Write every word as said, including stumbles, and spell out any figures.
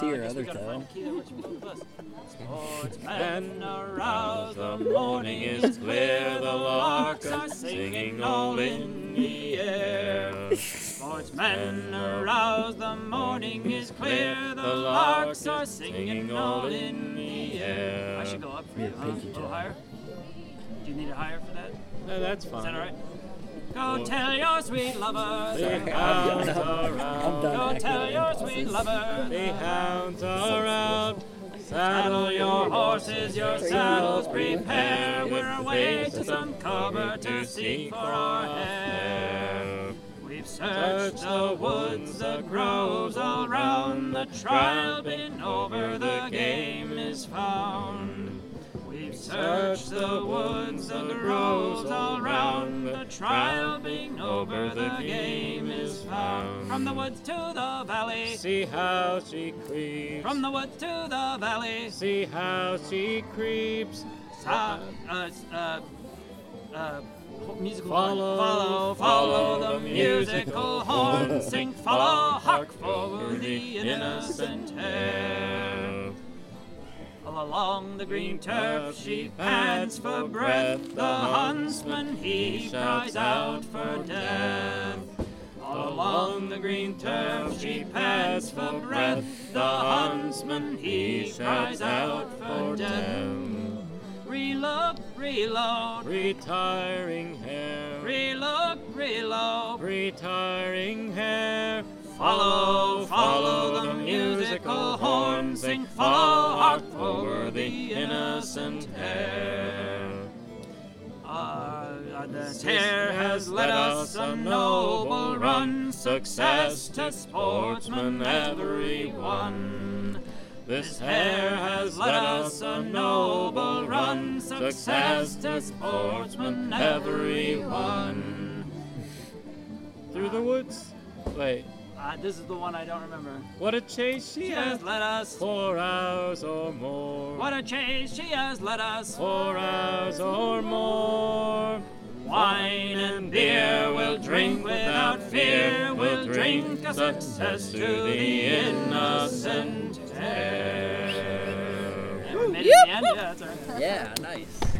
to your other toe. Sportsmen arouse, the morning is clear, the larks are singing all in the air. Sportsmen arouse, the morning is clear, the larks are singing all in the air. I should go up for you, huh? A little higher? Do you need it higher for that? No, that's fine. Is that all right? Go tell your sweet lover the hounds are out. Go tell your sweet lover the hounds are out. Saddle your horses, your saddles prepare. We're away to some cover to seek for our hare. We've searched the woods, the groves all round. The trial been over, the game is found. We've searched the woods, the groves all round. The trial being over, the game is found. From the woods to the valley, see how she creeps. From the woods to the valley, see how she creeps. Sa- uh, uh, uh, musical follow, follow, follow the musical horn. Sing, follow, hark, follow the innocent hare. All along the green turf she pants for breath. The huntsman he cries out for death. All along the green turf she pants for breath. The huntsman he cries out for death. Relook, reload, retiring hare. Relook, reload, retiring hare. Follow, follow the musical horn. Sing, follow, hark over the innocent hare. Uh, this hare has led us a noble run. Success to sportsmen everyone. This hare has led us a noble run. Success to sportsmen everyone. Through the woods. Wait. Uh, this is the one I don't remember. What a chase she, she has, has led us. Four hours or more. What a chase she has led us. Four hours or more. Wine and beer we'll drink without fear. We'll drink a success to the innocent hare. Yeah, we made it to the end. Yeah, that's all right. Yeah, nice.